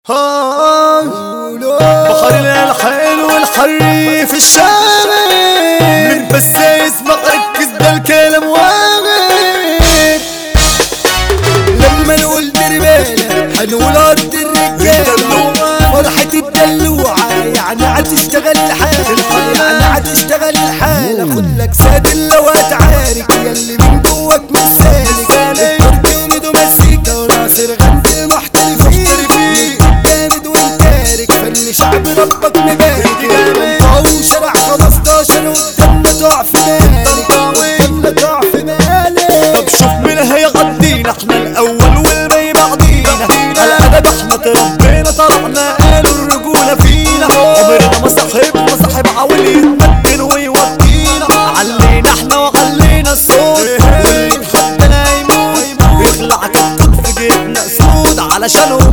بحر الحيل والحري في الشام من بس يسمع ركز ده الكلام واغب. لما نقول دربالة هنقول ارض الرجالة فرحة الدلوعة يعني هتشتغل الحالة يعني هتشتغل الحالة. خد لك سادل لو هتعارك ياللي من جواك مش سالك التركي وميدو مزيكا وناصر غندي محترفين جامد وانتارك فن شعب ربك مبارك او شارع 15 وقدامنا تقع في بالك قدامنا تقع في بالك. طب شوف مين هيغدينا احنا الاول والباقي بعدينا الادب احنا تربينا طلعنا قالوا الرجوله فينا عمرنا ما صاحب عاول يتمدن ويودينا علينا احنا وعلينا الصوت واللي اتحدنا يموت يخلع كتكوت في جيبنا اسود علشانهم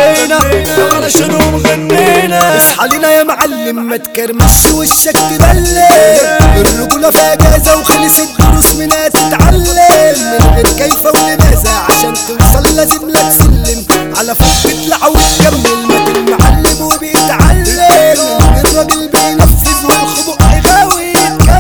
غنينا اصحى لينا يا معلم ما تكرمش وشك تبلل الرجوله في اجازه وخلصت دروس منها تتعلم من غير كيف ولماذا عشان توصل لازم لك سلم على فوق تطلع وتكمل ما المعلم وبيتعلم الراجل بينفذ والخبق غاوي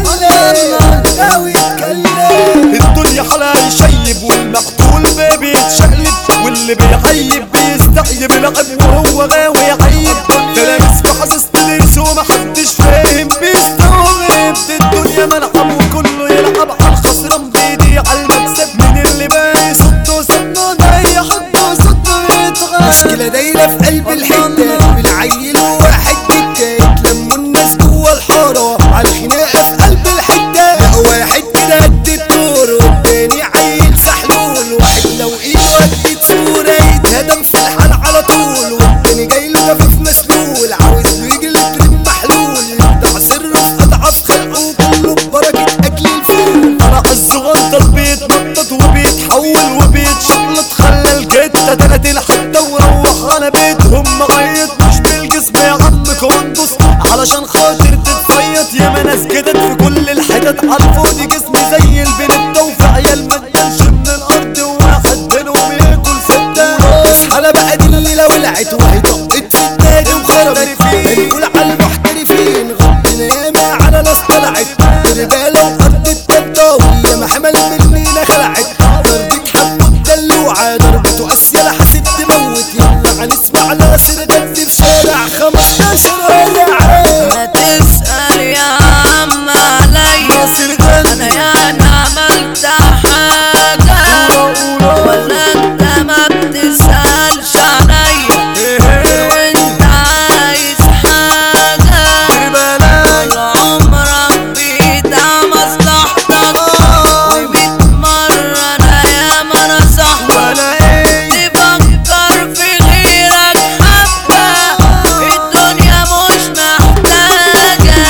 يتكلم الدنيا حالها يشيب والمقتول بيتشقلب واللي بيعيب بيستعيب العب وهو غاوي يعيب تلامس وحاسس تلرس ومحدش فاهم بيستوعب الدنيا ملعب وكله يلعب على الخسران بيضيع المكسب من اللي باقي صده ضيع حده صده يتغير. مشكلة دايرة في قلب الحتة بالعيل وواحد بالتالت لموا الناس جوا الحارة عالخناقة في قلب الحتة لقوا واحد كده قد الدور والتاني عيل سحلول واحد لو ايده قد صورة يتهدم في الحال على طول والتاني جايله خفيف مسلول عاوز له يجي التريم محلول يبدع سره في اضعاف خلقه وكله ببركة اكل الفول. فرع الزغنطة بيتنطط وبيتحول وبيتشقلط خلى الجتة تلاتين حتة وروح على بيتهم مغيط مش بالجسم يا عم كوندوس علشان خاطر تتفيط ياما ناس جدت في كل الحتت عالفاضي جسمي زي البنت وفي عيال مدلش من الارض وواحد منهم ياكل ستة. اصحى بقى دي الليلة ولعت وهي طقت في النادي وخربت هنقول على المحترفين غضنا ياما على ناس طلعت دربالة وارض التطاوية ما حمل مننا خلعت ضربة حب الدلوعة ضربة اسيا لحسب تموت يلا هنسمع ناصر غندي في شارع 15 ما تسأل يا عم عليا انا يعني عملت حاجة ولا انت ما بتسألش عليا وانت عايز حاجة طول عمرك بيدع مصلحتك وميت مرة انا ياما نصحتك تفكر في غيرك حتى الدنيا مش محتاجة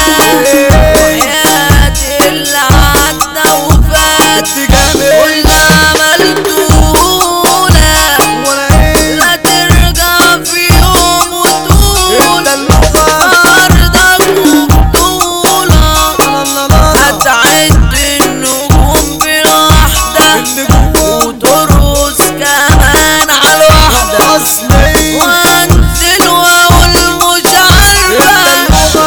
وحياة اللي عدى وفات واللي عملتهولك لا ترجع في يوم وتقول أرضك وبطولك هتعد النجوم بالوحدة وترقص كمان عالوحدة وانزل واقول مش عارفة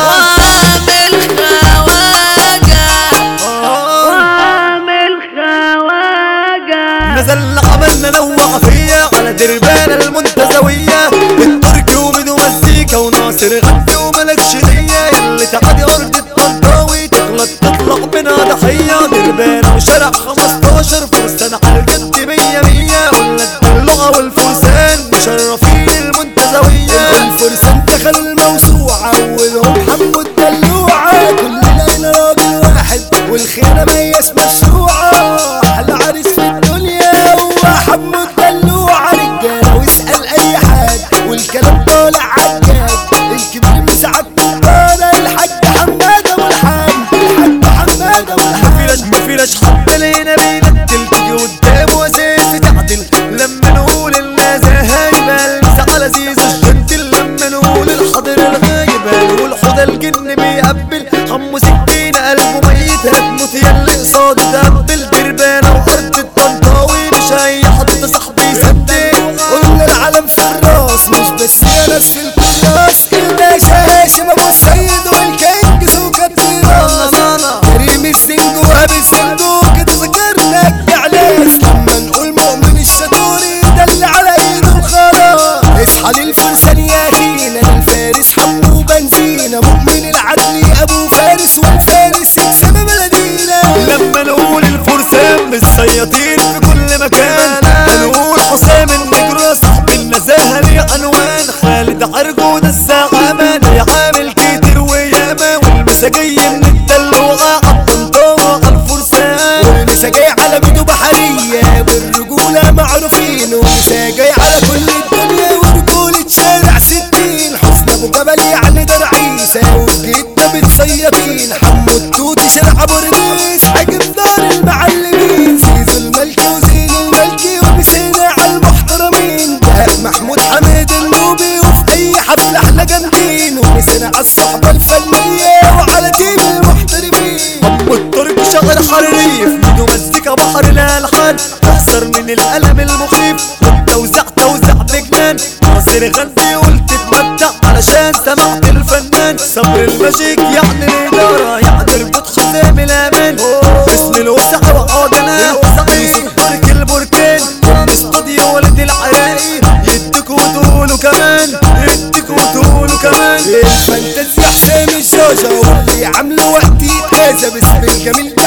واعمل خواجة نزل عملنا نوع فيا على دربالة المنتزوية التركي وميدو مزيكا وناصر غندي وملكش نية ياللي تعدي ارض الطنطاوي تغلط تطلع منها ضحية دربالة وشارع 15 فرسان على الجد 100 ولا الدلوعة والفرسان مشرفين المنتزوية الفرسان دخلوا الموسوعة اولهم حمو الدلوعة كلنا هنا راجل واحد والخيانة ميس مشروعة احلى عريس في الدنيا هو حمو الدلوعة رجالة واسأل اي حد والكلام طالع عالجاد الكبير مساعد طالع الحاج حماد ابو الحاج مفيناش حد لينا بينتل تيجي قدامه واساسي تعدل لما نقول النزاهة يبقى المسا على زيزو الجنتل لما نقول الحاضر الغايب نقول حوض الجن بيقبل حمو سكينة قلبه ميت هتموت ياللي قصاده تقبل دربانة وارض الطنطاوي مش اي حد صاحبي يصدق قلنا العالم في الراس مش بس انا نسلت الراس الباشا هاشم ابو السيد والكينج سوكاتيرا كريم الزنجو وابي الزنجو كده ذكرنا الجعلاس لما نقول مؤمن الشطوري ده اللي على ايده خلاص اصحى للفرسان يا هينا الفارس حمو بنزينة مؤمن العدل ابو فارس والفارس يكسب بلدينا لما نقول الفرسان السياطين في كل مكان نقول حسام النجرة صاحب النزاهة ليه عنوان خالد عرجو ده الزعمان يعامل كتير وياما والمسا جاي من الدلوعة عالطنطاوة عالفرسان والمسا جاي على بيدو بحرية والرجولة معروفين والمسا جاي على كل الدنيا ورجولة شارع 60 حسن ابو جبل يعني ده رئيسة والجدة بتصيطين حمو التوتي شارع ابو رديس حاجب دار المعلمين زيزو الملكي وزين الملكي وبسينا على المحترمين دهب محمود حميد النوبي وفي اي حفلة احنا جامدين وبسينا على الصحبة الفنية وعلى تيم المحترفين والطريق شغل حريف ميدو مزيكا بحر الالحان احسر من الالم المخيف والتوزيع توزع بجنان ناصر غني قلت تتمتع علشان سمعت الفنان صبر الماجيك يعني الاداره يعني البوت حسام الامان باسم الوسع وعجله يوسف ترك البركان الاستوديو ولد العراقي يديكوا وتقولوا كمان يديكوا وتقولوا كمان الفانتازيا حسام الجوجة واللي عامله وقتي كذا باسم الجميل